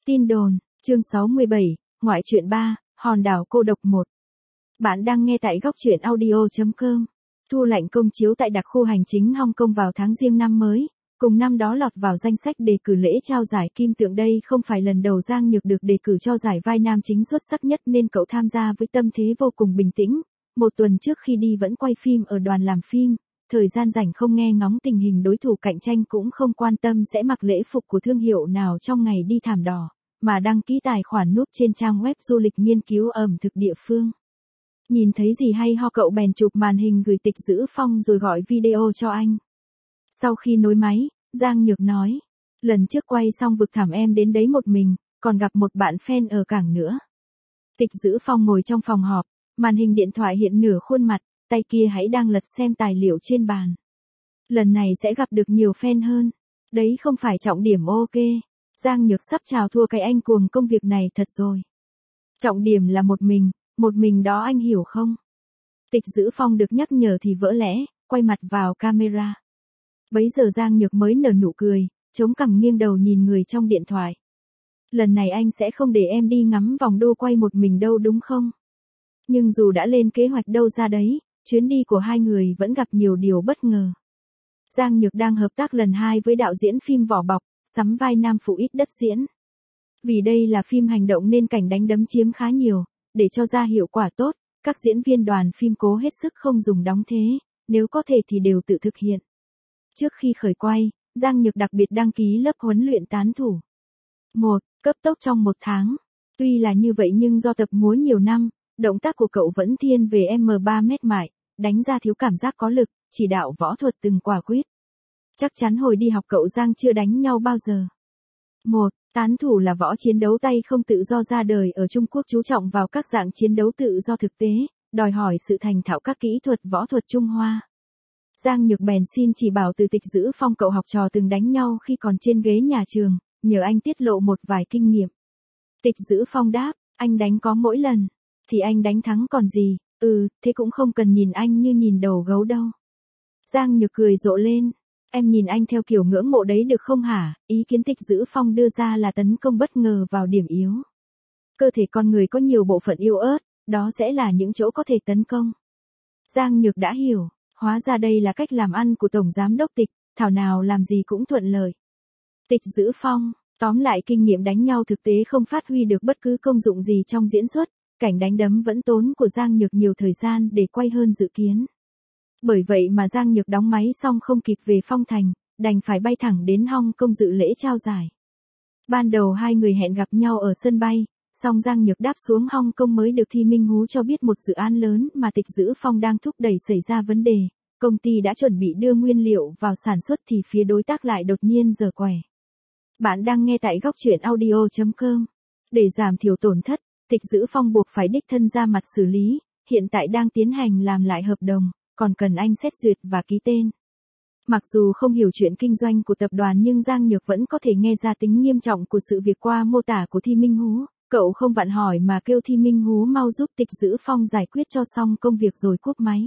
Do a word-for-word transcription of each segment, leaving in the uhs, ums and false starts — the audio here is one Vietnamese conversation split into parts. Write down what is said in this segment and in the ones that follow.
Tin đồn, chương sáu mươi bảy, ngoại truyện ba, hòn đảo cô độc một. Bạn đang nghe tại góc truyện audio chấm com. Thu lạnh công chiếu tại đặc khu hành chính Hong Kong vào tháng Giêng năm mới, cùng năm đó lọt vào danh sách đề cử lễ trao giải kim tượng. Đây không phải lần đầu Giang Nhược được đề cử cho giải vai nam chính xuất sắc nhất nên cậu tham gia với tâm thế vô cùng bình tĩnh. Một tuần trước khi đi vẫn quay phim ở đoàn làm phim, thời gian rảnh không nghe ngóng tình hình đối thủ cạnh tranh cũng không quan tâm sẽ mặc lễ phục của thương hiệu nào trong ngày đi thảm đỏ, mà đăng ký tài khoản núp trên trang web du lịch nghiên cứu ẩm thực địa phương. Nhìn thấy gì hay ho cậu bèn chụp màn hình gửi Tịch Dữ Phong rồi gọi video cho anh. Sau khi nối máy, Giang Nhược nói, lần trước quay xong vực thảm em đến đấy một mình, còn gặp một bạn fan ở cảng nữa. Tịch Dữ Phong ngồi trong phòng họp, màn hình điện thoại hiện nửa khuôn mặt, tay kia hãy đang lật xem tài liệu trên bàn. Lần này sẽ gặp được nhiều fan hơn. Đấy không phải trọng điểm ok. Giang Nhược sắp chào thua cái anh cuồng công việc này thật rồi. Trọng điểm là một mình, một mình đó anh hiểu không? Tịch Dữ Phong được nhắc nhở thì vỡ lẽ, quay mặt vào camera. Bấy giờ Giang Nhược mới nở nụ cười, chống cằm nghiêng đầu nhìn người trong điện thoại. Lần này anh sẽ không để em đi ngắm vòng đô quay một mình đâu đúng không? Nhưng dù đã lên kế hoạch đâu ra đấy, chuyến đi của hai người vẫn gặp nhiều điều bất ngờ. Giang Nhược đang hợp tác lần hai với đạo diễn phim Vỏ Bọc, sắm vai nam phụ ít đất diễn. Vì đây là phim hành động nên cảnh đánh đấm chiếm khá nhiều, để cho ra hiệu quả tốt, các diễn viên đoàn phim cố hết sức không dùng đóng thế, nếu có thể thì đều tự thực hiện. Trước khi khởi quay, Giang Nhược đặc biệt đăng ký lớp huấn luyện tán thủ. một. Cấp tốc trong một tháng. Tuy là như vậy nhưng do tập múa nhiều năm, động tác của cậu vẫn thiên về em ba mét mại, đánh ra thiếu cảm giác có lực, chỉ đạo võ thuật từng quả quyết. Chắc chắn hồi đi học cậu Giang chưa đánh nhau bao giờ. một. Tán thủ là võ chiến đấu tay không tự do ra đời ở Trung Quốc, chú trọng vào các dạng chiến đấu tự do thực tế, đòi hỏi sự thành thạo các kỹ thuật võ thuật Trung Hoa. Giang Nhược bèn xin chỉ bảo từ Tịch Dữ Phong, cậu học trò từng đánh nhau khi còn trên ghế nhà trường, nhờ anh tiết lộ một vài kinh nghiệm. Tịch Dữ Phong đáp, anh đánh có mỗi lần, thì anh đánh thắng còn gì, ừ, thế cũng không cần nhìn anh như nhìn đầu gấu đâu. Giang Nhược cười rộ lên, em nhìn anh theo kiểu ngưỡng mộ đấy được không hả? Ý kiến Tịch Dữ Phong đưa ra là tấn công bất ngờ vào điểm yếu. Cơ thể con người có nhiều bộ phận yếu ớt, đó sẽ là những chỗ có thể tấn công. Giang Nhược đã hiểu, hóa ra đây là cách làm ăn của Tổng Giám đốc Tịch, thảo nào làm gì cũng thuận lợi. Tịch Dữ Phong, tóm lại kinh nghiệm đánh nhau thực tế không phát huy được bất cứ công dụng gì trong diễn xuất, cảnh đánh đấm vẫn tốn của Giang Nhược nhiều thời gian để quay hơn dự kiến. Bởi vậy mà Giang Nhược đóng máy xong không kịp về Phong Thành, đành phải bay thẳng đến Hong Kong dự lễ trao giải. Ban đầu hai người hẹn gặp nhau ở sân bay, song Giang Nhược đáp xuống Hong Kong mới được Thi Minh Hú cho biết một dự án lớn mà Tịch Dữ Phong đang thúc đẩy xảy ra vấn đề. Công ty đã chuẩn bị đưa nguyên liệu vào sản xuất thì phía đối tác lại đột nhiên giở quẻ. Bạn đang nghe tại góc truyện audio chấm com. Để giảm thiểu tổn thất, Tịch Dữ Phong buộc phải đích thân ra mặt xử lý, hiện tại đang tiến hành làm lại hợp đồng, còn cần anh xét duyệt và ký tên. Mặc dù không hiểu chuyện kinh doanh của tập đoàn nhưng Giang Nhược vẫn có thể nghe ra tính nghiêm trọng của sự việc qua mô tả của Thi Minh Hú, cậu không vặn hỏi mà kêu Thi Minh Hú mau giúp Tịch Dữ Phong giải quyết cho xong công việc rồi cúp máy.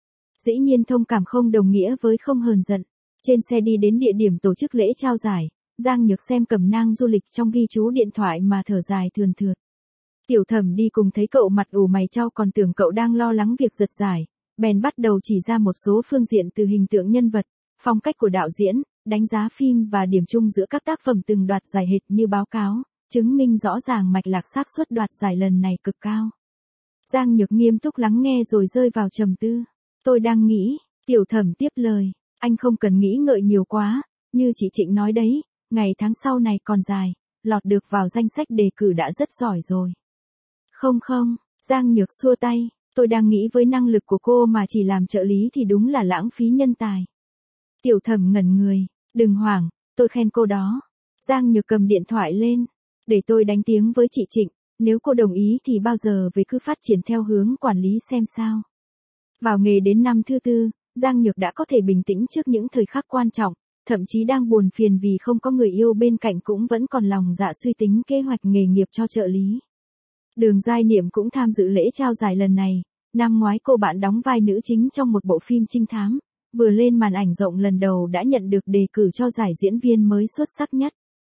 Dĩ nhiên thông cảm không đồng nghĩa với không hờn giận. Trên xe đi đến địa điểm tổ chức lễ trao giải, Giang Nhược xem cẩm nang du lịch trong ghi chú điện thoại mà thở dài thườn thượt. Tiểu Thẩm đi cùng thấy cậu mặt ủ mày chau còn tưởng cậu đang lo lắng việc giật giải, bèn bắt đầu chỉ ra một số phương diện từ hình tượng nhân vật, phong cách của đạo diễn, đánh giá phim và điểm chung giữa các tác phẩm từng đoạt giải hệt như báo cáo, chứng minh rõ ràng mạch lạc xác suất đoạt giải lần này cực cao. Giang Nhược nghiêm túc lắng nghe rồi rơi vào trầm tư. Tôi đang nghĩ, Tiểu Thẩm tiếp lời, anh không cần nghĩ ngợi nhiều quá, như chị Trịnh nói đấy, ngày tháng sau này còn dài, lọt được vào danh sách đề cử đã rất giỏi rồi. Không không, Giang Nhược xua tay, tôi đang nghĩ với năng lực của cô mà chỉ làm trợ lý thì đúng là lãng phí nhân tài. Tiểu Thẩm ngẩn người, đừng hoảng, tôi khen cô đó. Giang Nhược cầm điện thoại lên, để tôi đánh tiếng với chị Trịnh, nếu cô đồng ý thì bao giờ về cứ phát triển theo hướng quản lý xem sao. Vào nghề đến năm thứ tư, Giang Nhược đã có thể bình tĩnh trước những thời khắc quan trọng, thậm chí đang buồn phiền vì không có người yêu bên cạnh cũng vẫn còn lòng dạ suy tính kế hoạch nghề nghiệp cho trợ lý. Đường Giai Niệm cũng tham dự lễ trao giải lần này, năm ngoái cô bạn đóng vai nữ chính trong một bộ phim trinh thám, vừa lên màn ảnh rộng lần đầu đã nhận được đề cử cho giải diễn viên mới xuất sắc nhất.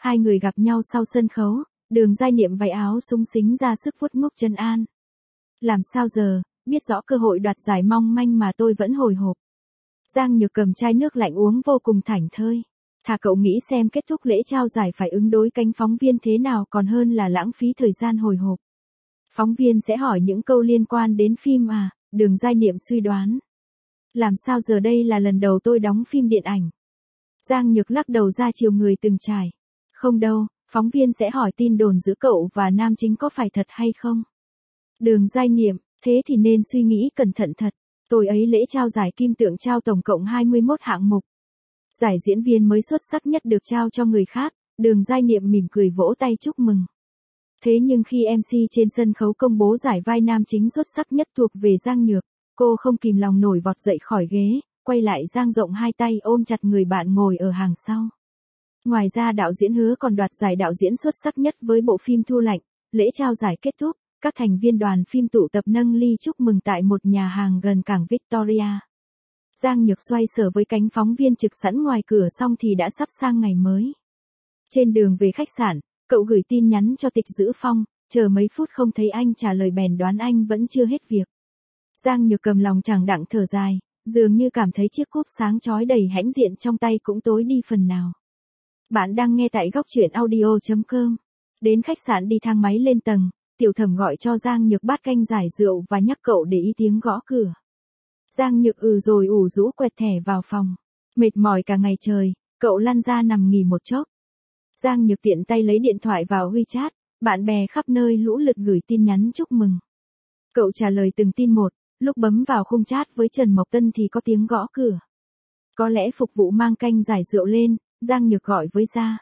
Hai người gặp nhau sau sân khấu, Đường Giai Niệm váy áo súng xính ra sức vuốt ngúc chân an. Làm sao giờ, biết rõ cơ hội đoạt giải mong manh mà tôi vẫn hồi hộp. Giang Nhược cầm chai nước lạnh uống vô cùng thảnh thơi. Thà cậu nghĩ xem kết thúc lễ trao giải phải ứng đối cánh phóng viên thế nào còn hơn là lãng phí thời gian hồi hộp. Phóng viên sẽ hỏi những câu liên quan đến phim à, Đường Giai Niệm suy đoán. Làm sao giờ đây là lần đầu tôi đóng phim điện ảnh. Giang Nhược lắc đầu ra chiều người từng trải. Không đâu, phóng viên sẽ hỏi tin đồn giữa cậu và nam chính có phải thật hay không. Đường Giai Niệm, thế thì nên suy nghĩ cẩn thận thật. Tôi ấy lễ trao giải kim tượng trao tổng cộng hai mươi mốt hạng mục. Giải diễn viên mới xuất sắc nhất được trao cho người khác, Đường Giai Niệm mỉm cười vỗ tay chúc mừng. Thế nhưng khi em xê trên sân khấu công bố giải vai nam chính xuất sắc nhất thuộc về Giang Nhược, cô không kìm lòng nổi vọt dậy khỏi ghế, quay lại dang rộng hai tay ôm chặt người bạn ngồi ở hàng sau. Ngoài ra đạo diễn Hứa còn đoạt giải đạo diễn xuất sắc nhất với bộ phim Thu Lạnh. Lễ trao giải kết thúc, các thành viên đoàn phim tụ tập nâng ly chúc mừng tại một nhà hàng gần cảng Victoria. Giang Nhược xoay sở với cánh phóng viên trực sẵn ngoài cửa xong thì đã sắp sang ngày mới. Trên đường về khách sạn, cậu gửi tin nhắn cho Tịch Dữ Phong, chờ mấy phút không thấy anh trả lời bèn đoán anh vẫn chưa hết việc. Giang Nhược cầm lòng chẳng đặng thở dài, dường như cảm thấy chiếc cúp sáng chói đầy hãnh diện trong tay cũng tối đi phần nào. Bạn đang nghe tại góc truyện audio chấm com. Đến khách sạn đi thang máy lên tầng, Tiểu Thẩm gọi cho Giang Nhược bát canh giải rượu và nhắc cậu để ý tiếng gõ cửa. Giang Nhược ừ rồi ủ rũ quẹt thẻ vào phòng. Mệt mỏi cả ngày trời, cậu lăn ra nằm nghỉ một chốc. Giang Nhược tiện tay lấy điện thoại vào WeChat, bạn bè khắp nơi lũ lượt gửi tin nhắn chúc mừng. Cậu trả lời từng tin một, lúc bấm vào khung chat với Trần Mộc Tân thì có tiếng gõ cửa. Có lẽ phục vụ mang canh giải rượu lên, Giang Nhược gọi với Gia.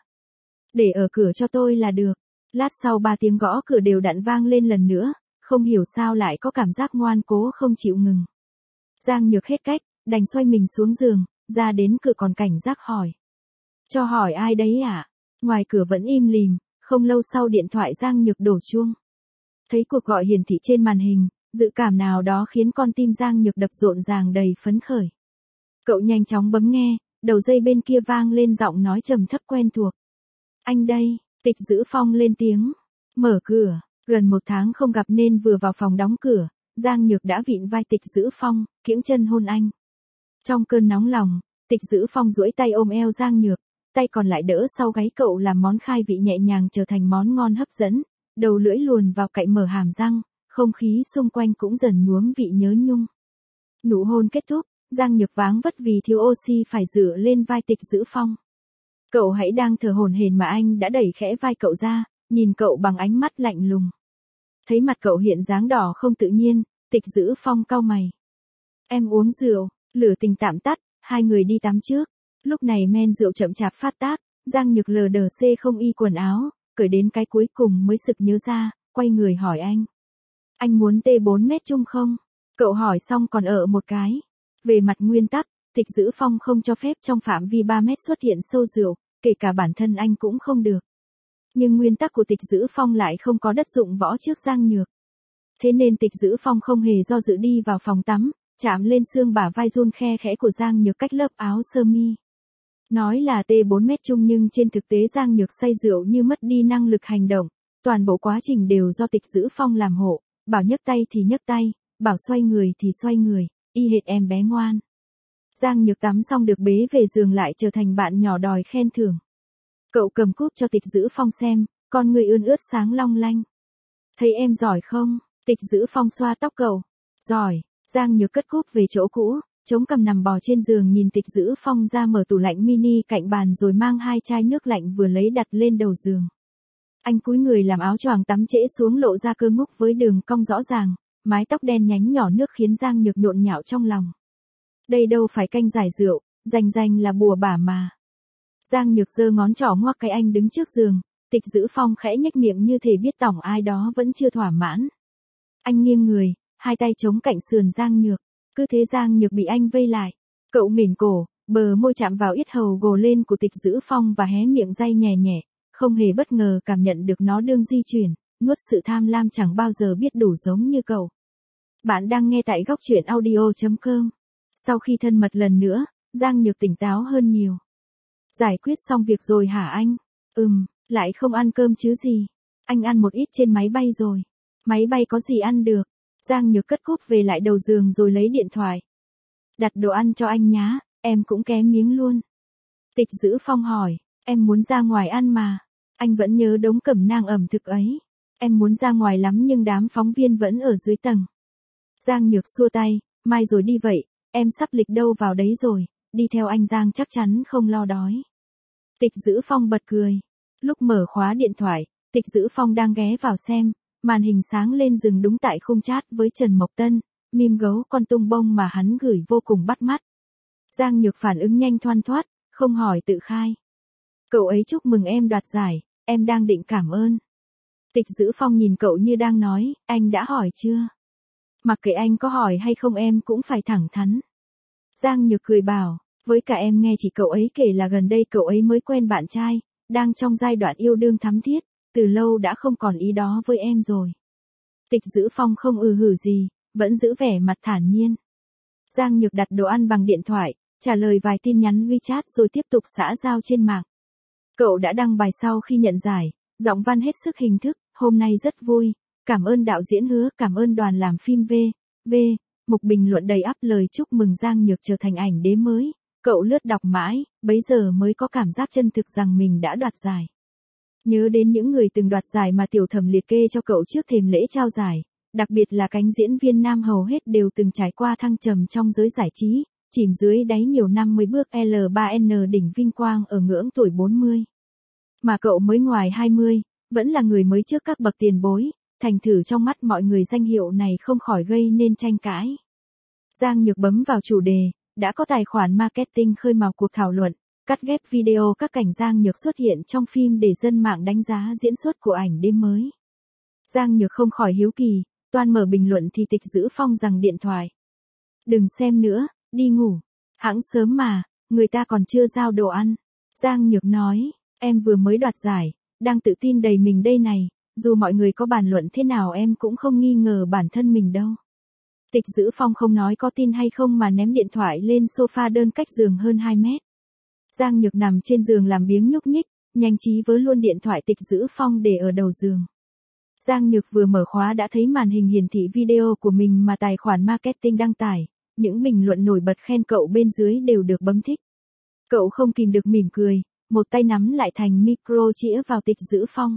Để ở cửa cho tôi là được. Lát sau ba tiếng gõ cửa đều đặn vang lên lần nữa, không hiểu sao lại có cảm giác ngoan cố không chịu ngừng. Giang Nhược hết cách, đành xoay mình xuống giường, ra đến cửa còn cảnh giác hỏi. Cho hỏi ai đấy ạ? À? Ngoài cửa vẫn im lìm, không lâu sau điện thoại Giang Nhược đổ chuông. Thấy cuộc gọi hiển thị trên màn hình, dự cảm nào đó khiến con tim Giang Nhược đập rộn ràng đầy phấn khởi. Cậu nhanh chóng bấm nghe, đầu dây bên kia vang lên giọng nói trầm thấp quen thuộc. Anh đây, Tịch Dữ Phong lên tiếng. Mở cửa, gần một tháng không gặp nên vừa vào phòng đóng cửa, Giang Nhược đã vịn vai Tịch Dữ Phong, kiễng chân hôn anh. Trong cơn nóng lòng, Tịch Dữ Phong duỗi tay ôm eo Giang Nhược, tay còn lại đỡ sau gáy cậu làm món khai vị nhẹ nhàng trở thành món ngon hấp dẫn, đầu lưỡi luồn vào cạnh mở hàm răng, không khí xung quanh cũng dần nhuốm vị nhớ nhung. Nụ hôn kết thúc, Giang Nhược váng vất vì thiếu oxy phải dựa lên vai Tịch Dữ Phong. Cậu hãy đang thở hổn hển mà anh đã đẩy khẽ vai cậu ra, nhìn cậu bằng ánh mắt lạnh lùng. Thấy mặt cậu hiện dáng đỏ không tự nhiên, Tịch Dữ Phong cau mày. Em uống rượu, lửa tình tạm tắt, hai người đi tắm trước. Lúc này men rượu chậm chạp phát tác, Giang Nhược lờ đờ xê không y quần áo, cởi đến cái cuối cùng mới sực nhớ ra, quay người hỏi anh. Anh muốn tê bốn mét chung không? Cậu hỏi xong còn ở một cái. Về mặt nguyên tắc, Tịch Dữ Phong không cho phép trong phạm vi ba mét xuất hiện sâu rượu, kể cả bản thân anh cũng không được. Nhưng nguyên tắc của Tịch Dữ Phong lại không có đất dụng võ trước Giang Nhược. Thế nên Tịch Dữ Phong không hề do dự đi vào phòng tắm, chạm lên xương bả vai run khe khẽ của Giang Nhược cách lớp áo sơ mi. Nói là tê bốn mét chung nhưng trên thực tế Giang Nhược say rượu như mất đi năng lực hành động, toàn bộ quá trình đều do Tịch Dữ Phong làm hộ, bảo nhấc tay thì nhấc tay, bảo xoay người thì xoay người, y hệt em bé ngoan. Giang Nhược tắm xong được bế về giường lại trở thành bạn nhỏ đòi khen thưởng. Cậu cầm cúp cho Tịch Dữ Phong xem, con người ươn ướt sáng long lanh. Thấy em giỏi không? Tịch Dữ Phong xoa tóc cậu. Giỏi. Giang Nhược cất cúp về chỗ cũ, chống cằm nằm bò trên giường nhìn Tịch Dữ Phong ra mở tủ lạnh mini cạnh bàn rồi mang hai chai nước lạnh vừa lấy đặt lên đầu giường. Anh cúi người làm áo choàng tắm trễ xuống lộ ra cơ ngúc với đường cong rõ ràng, mái tóc đen nhánh nhỏ nước khiến Giang Nhược nhộn nhạo trong lòng. Đây đâu phải canh giải rượu, rành rành là bùa bả mà. Giang Nhược giơ ngón trỏ ngoắc cái anh đứng trước giường, Tịch Dữ Phong khẽ nhếch miệng như thể biết tỏng ai đó vẫn chưa thỏa mãn. Anh nghiêng người, hai tay chống cạnh sườn Giang Nhược, cứ thế Giang Nhược bị anh vây lại. Cậu mỉm cổ, bờ môi chạm vào yết hầu gồ lên của Tịch Dữ Phong và hé miệng day nhẹ nhẹ, không hề bất ngờ cảm nhận được nó đương di chuyển, nuốt sự tham lam chẳng bao giờ biết đủ giống như cậu. Bạn đang nghe tại góc truyện audio chấm com. Sau khi thân mật lần nữa, Giang Nhược tỉnh táo hơn nhiều. Giải quyết xong việc rồi hả anh? Ừm, lại không ăn cơm chứ gì. Anh ăn một ít trên máy bay rồi. Máy bay có gì ăn được. Giang Nhược cất cúp về lại đầu giường rồi lấy điện thoại. Đặt đồ ăn cho anh nhá, em cũng kém miếng luôn. Tịch Dữ Phong hỏi, em muốn ra ngoài ăn mà. Anh vẫn nhớ đống cẩm nang ẩm thực ấy. Em muốn ra ngoài lắm nhưng đám phóng viên vẫn ở dưới tầng. Giang Nhược xua tay, mai rồi đi vậy, em sắp lịch đâu vào đấy rồi, đi theo anh Giang chắc chắn không lo đói. Tịch Dữ Phong bật cười. Lúc mở khóa điện thoại, Tịch Dữ Phong đang ghé vào xem, màn hình sáng lên dừng đúng tại khung chat với Trần Mộc Tân, meme gấu con tung bông mà hắn gửi vô cùng bắt mắt. Giang Nhược phản ứng nhanh thoăn thoắt, không hỏi tự khai. Cậu ấy chúc mừng em đoạt giải, em đang định cảm ơn. Tịch Dữ Phong nhìn cậu như đang nói, anh đã hỏi chưa? Mặc kệ anh có hỏi hay không em cũng phải thẳng thắn. Giang Nhược cười bảo, với cả em nghe chỉ cậu ấy kể là gần đây cậu ấy mới quen bạn trai, đang trong giai đoạn yêu đương thắm thiết, từ lâu đã không còn ý đó với em rồi. Tịch Dữ Phong không ừ hử gì, vẫn giữ vẻ mặt thản nhiên. Giang Nhược đặt đồ ăn bằng điện thoại, trả lời vài tin nhắn WeChat rồi tiếp tục xã giao trên mạng. Cậu đã đăng bài sau khi nhận giải, giọng văn hết sức hình thức, hôm nay rất vui, cảm ơn đạo diễn Hứa, cảm ơn đoàn làm phim V, V, mục bình luận đầy ắp lời chúc mừng Giang Nhược trở thành ảnh đế mới. Cậu lướt đọc mãi, bấy giờ mới có cảm giác chân thực rằng mình đã đoạt giải. Nhớ đến những người từng đoạt giải mà Tiểu Thẩm liệt kê cho cậu trước thềm lễ trao giải, đặc biệt là cánh diễn viên nam hầu hết đều từng trải qua thăng trầm trong giới giải trí, chìm dưới đáy nhiều năm mới bước L ba N đỉnh vinh quang ở ngưỡng tuổi bốn mươi. Mà cậu mới ngoài hai mươi, vẫn là người mới trước các bậc tiền bối, thành thử trong mắt mọi người danh hiệu này không khỏi gây nên tranh cãi. Giang Nhược bấm vào chủ đề, đã có tài khoản marketing khơi mào cuộc thảo luận, cắt ghép video các cảnh Giang Nhược xuất hiện trong phim để dân mạng đánh giá diễn xuất của ảnh đêm mới. Giang Nhược không khỏi hiếu kỳ, toan mở bình luận thì Tịch Dữ Phong giằng điện thoại. Đừng xem nữa, đi ngủ. Hẵng sớm mà, người ta còn chưa giao đồ ăn. Giang Nhược nói, em vừa mới đoạt giải, đang tự tin đầy mình đây này, dù mọi người có bàn luận thế nào em cũng không nghi ngờ bản thân mình đâu. Tịch Dữ Phong không nói có tin hay không mà ném điện thoại lên sofa đơn cách giường hơn hai mét. Giang Nhược nằm trên giường làm biếng nhúc nhích, nhanh trí vớ luôn điện thoại Tịch Dữ Phong để ở đầu giường. Giang Nhược vừa mở khóa đã thấy màn hình hiển thị video của mình mà tài khoản marketing đăng tải, những bình luận nổi bật khen cậu bên dưới đều được bấm thích. Cậu không kìm được mỉm cười, một tay nắm lại thành micro chĩa vào Tịch Dữ Phong.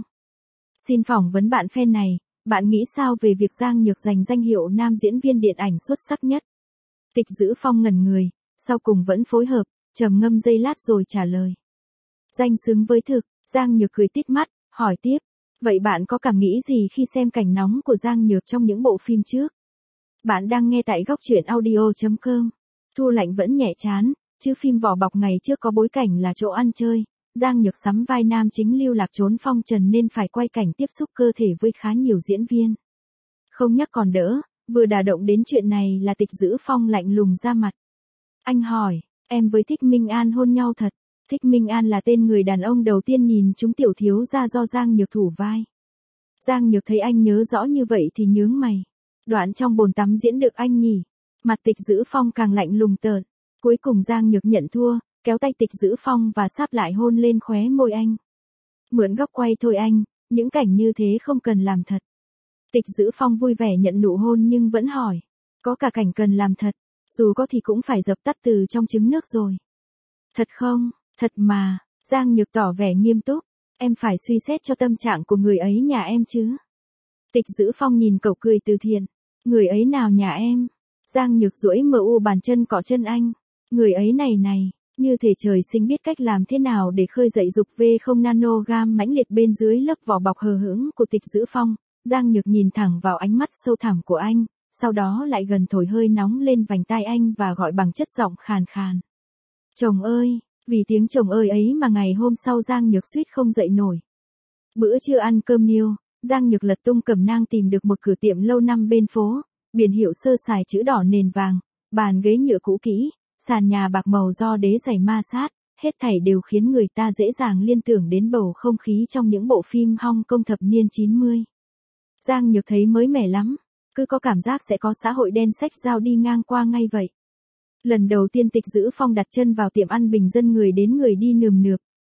Xin phỏng vấn bạn fan này, bạn nghĩ sao về việc Giang Nhược giành danh hiệu nam diễn viên điện ảnh xuất sắc nhất? Tịch Dữ Phong ngẩn người, sau cùng vẫn phối hợp, trầm ngâm giây lát rồi trả lời. Danh xứng với thực. Giang Nhược cười tít mắt, hỏi tiếp, vậy bạn có cảm nghĩ gì khi xem cảnh nóng của Giang Nhược trong những bộ phim trước? Bạn đang nghe tại góc truyện audio chấm com. Thu Lạnh vẫn nhẹ chán, chứ phim Vỏ Bọc ngày trước có bối cảnh là chỗ ăn chơi. Giang Nhược sắm vai nam chính lưu lạc trốn phong trần nên phải quay cảnh tiếp xúc cơ thể với khá nhiều diễn viên. Không nhắc còn đỡ, vừa đả động đến chuyện này là Tịch Dữ Phong lạnh lùng ra mặt. Anh hỏi, em với Thích Minh An hôn nhau thật? Thích Minh An là tên người đàn ông đầu tiên nhìn chúng tiểu thiếu gia do Giang Nhược thủ vai. Giang Nhược thấy anh nhớ rõ như vậy thì nhướng mày. Đoạn trong bồn tắm diễn được anh nhỉ? Mặt Tịch Dữ Phong càng lạnh lùng tợn. Cuối cùng Giang Nhược nhận thua, kéo tay Tịch Dữ Phong và sáp lại hôn lên khóe môi anh. Mượn góc quay thôi anh, những cảnh như thế không cần làm thật. Tịch Dữ Phong vui vẻ nhận nụ hôn nhưng vẫn hỏi, có cả cảnh cần làm thật, dù có thì cũng phải dập tắt từ trong trứng nước rồi. Thật không? Thật mà. Giang Nhược tỏ vẻ nghiêm túc, em phải suy xét cho tâm trạng của người ấy nhà em chứ. Tịch Dữ Phong nhìn cậu cười từ thiện, người ấy nào nhà em? Giang Nhược duỗi mờ u bàn chân cọ chân anh, người ấy này này, như thể trời sinh biết cách làm thế nào để khơi dậy dục V không nanogam mãnh liệt bên dưới lớp vỏ bọc hờ hững của Tịch Dữ Phong. Giang Nhược nhìn thẳng vào ánh mắt sâu thẳm của anh, sau đó lại gần thổi hơi nóng lên vành tai anh và gọi bằng chất giọng khàn khàn. Chồng ơi! Vì tiếng chồng ơi ấy mà ngày hôm sau Giang Nhược suýt không dậy nổi. Bữa trưa ăn cơm niêu, Giang Nhược lật tung cẩm nang tìm được một cửa tiệm lâu năm bên phố, biển hiệu sơ sài chữ đỏ nền vàng, bàn ghế nhựa cũ kỹ, sàn nhà bạc màu do đế giày ma sát, hết thảy đều khiến người ta dễ dàng liên tưởng đến bầu không khí trong những bộ phim Hong Kong thập niên chín mươi. Giang Nhược thấy mới mẻ lắm, cứ có cảm giác sẽ có xã hội đen xách dao đi ngang qua ngay vậy. Lần đầu tiên Tịch Dữ Phong đặt chân vào tiệm ăn bình dân người đến người đi nườm nượp,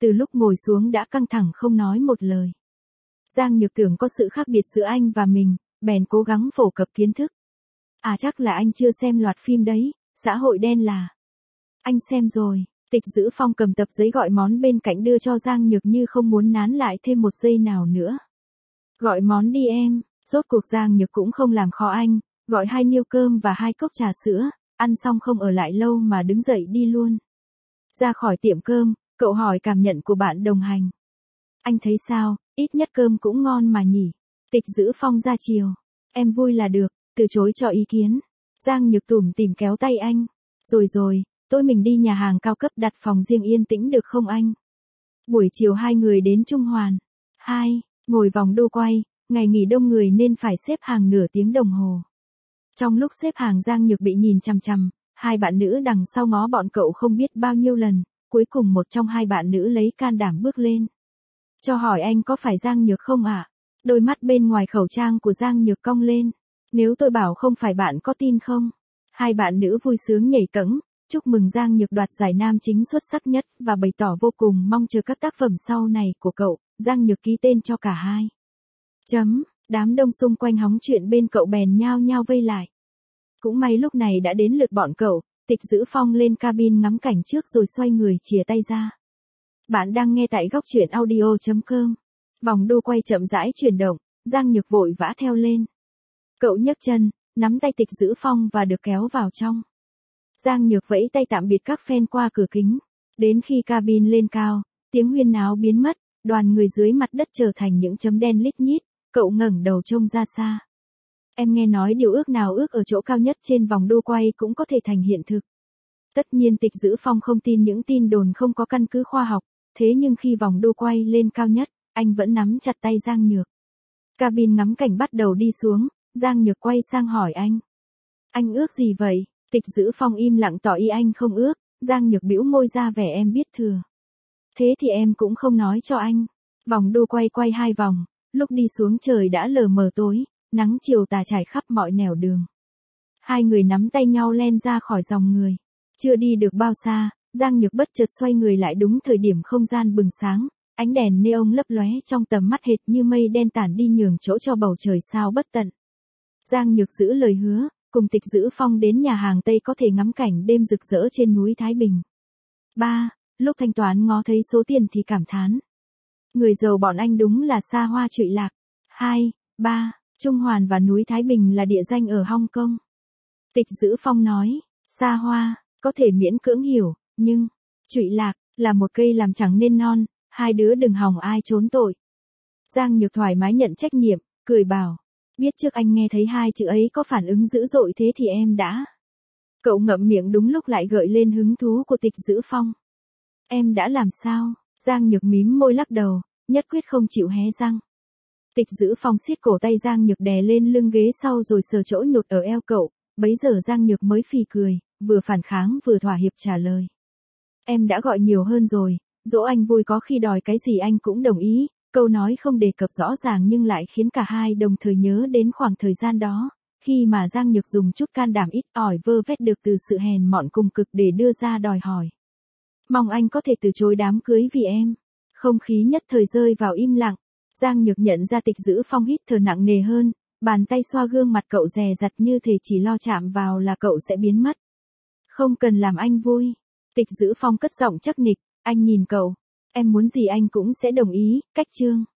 từ lúc ngồi xuống đã căng thẳng không nói một lời. Giang Nhược tưởng có sự khác biệt giữa anh và mình, bèn cố gắng phổ cập kiến thức. À chắc là anh chưa xem loạt phim đấy, Xã hội đen là. Anh xem rồi. Tịch Dữ Phong cầm tập giấy gọi món bên cạnh đưa cho Giang Nhược như không muốn nán lại thêm một giây nào nữa. Gọi món đi em, rốt cuộc Giang Nhược cũng không làm khó anh, gọi hai niêu cơm và hai cốc trà sữa, ăn xong không ở lại lâu mà đứng dậy đi luôn. Ra khỏi tiệm cơm, cậu hỏi cảm nhận của bạn đồng hành. Anh thấy sao, ít nhất cơm cũng ngon mà nhỉ. Tịch Dữ Phong ra chiều. Em vui là được, từ chối cho ý kiến. Giang Nhược tủm tỉm kéo tay anh. Rồi rồi, tôi mình đi nhà hàng cao cấp đặt phòng riêng yên tĩnh được không anh? Buổi chiều hai người đến Trung Hoàn. Hai, ngồi vòng đô quay, ngày nghỉ đông người nên phải xếp hàng nửa tiếng đồng hồ. Trong lúc xếp hàng Giang Nhược bị nhìn chằm chằm, hai bạn nữ đằng sau ngó bọn cậu không biết bao nhiêu lần, cuối cùng một trong hai bạn nữ lấy can đảm bước lên. Cho hỏi anh có phải Giang Nhược không ạ? À? Đôi mắt bên ngoài khẩu trang của Giang Nhược cong lên. Nếu tôi bảo không phải bạn có tin không? Hai bạn nữ vui sướng nhảy cẫng, chúc mừng Giang Nhược đoạt giải nam chính xuất sắc nhất và bày tỏ vô cùng mong chờ các tác phẩm sau này của cậu. Giang Nhược ký tên cho cả hai. Chấm, đám đông xung quanh hóng chuyện bên cậu bèn nhao nhao vây lại. Cũng may lúc này đã đến lượt bọn cậu, Tịch Dữ Phong lên cabin ngắm cảnh trước rồi xoay người chìa tay ra. Bạn đang nghe tại góc truyện audio chấm com. Vòng đu quay chậm rãi chuyển động, Giang Nhược vội vã theo lên. Cậu nhấc chân, nắm tay Tịch Dữ Phong và được kéo vào trong. Giang Nhược vẫy tay tạm biệt các fan qua cửa kính. Đến khi cabin lên cao, tiếng huyên náo biến mất, đoàn người dưới mặt đất trở thành những chấm đen lít nhít, cậu ngẩng đầu trông ra xa. Em nghe nói điều ước nào ước ở chỗ cao nhất trên vòng đu quay cũng có thể thành hiện thực. Tất nhiên Tịch Dữ Phong không tin những tin đồn không có căn cứ khoa học, thế nhưng khi vòng đu quay lên cao nhất, anh vẫn nắm chặt tay Giang Nhược. Cabin ngắm cảnh bắt đầu đi xuống, Giang Nhược quay sang hỏi anh. Anh ước gì vậy? Tịch Dữ Phong im lặng tỏ ý anh không ước, Giang Nhược bĩu môi ra vẻ em biết thừa. Thế thì em cũng không nói cho anh. Vòng đu quay quay hai vòng, lúc đi xuống trời đã lờ mờ tối, nắng chiều tà trải khắp mọi nẻo đường. Hai người nắm tay nhau len ra khỏi dòng người. Chưa đi được bao xa, Giang Nhược bất chợt xoay người lại đúng thời điểm không gian bừng sáng, ánh đèn neon lấp lóe trong tầm mắt hệt như mây đen tản đi nhường chỗ cho bầu trời sao bất tận. Giang Nhược giữ lời hứa, cùng Tịch Dữ Phong đến nhà hàng Tây có thể ngắm cảnh đêm rực rỡ trên núi Thái Bình. ba. Lúc thanh toán ngó thấy số tiền thì cảm thán. Người giàu bọn anh đúng là xa hoa trụy lạc. hai. ba. Trung Hoàn và núi Thái Bình là địa danh ở Hong Kong. Tịch Dữ Phong nói, xa hoa, có thể miễn cưỡng hiểu, nhưng, trụy lạc, là một cây làm chẳng nên non, hai đứa đừng hòng ai trốn tội. Giang Nhược thoải mái nhận trách nhiệm, cười bảo, biết trước anh nghe thấy hai chữ ấy có phản ứng dữ dội thế thì em đã. Cậu ngậm miệng đúng lúc lại gợi lên hứng thú của Tịch Dữ Phong. Em đã làm sao? Giang Nhược mím môi lắc đầu, nhất quyết không chịu hé răng. Tịch Dữ Phong siết cổ tay Giang Nhược đè lên lưng ghế sau rồi sờ chỗ nhột ở eo cậu, bấy giờ Giang Nhược mới phì cười, vừa phản kháng vừa thỏa hiệp trả lời. Em đã gọi nhiều hơn rồi, dỗ anh vui có khi đòi cái gì anh cũng đồng ý, câu nói không đề cập rõ ràng nhưng lại khiến cả hai đồng thời nhớ đến khoảng thời gian đó, khi mà Giang Nhược dùng chút can đảm ít ỏi vơ vét được từ sự hèn mọn cùng cực để đưa ra đòi hỏi. Mong anh có thể từ chối đám cưới vì em. Không khí nhất thời rơi vào im lặng. Giang Nhược nhận ra Tịch Dữ Phong hít thở nặng nề hơn, bàn tay xoa gương mặt cậu dè dặt như thể chỉ lo chạm vào là cậu sẽ biến mất. Không cần làm anh vui. Tịch Dữ Phong cất giọng chắc nịch, anh nhìn cậu. Em muốn gì anh cũng sẽ đồng ý, cách chương.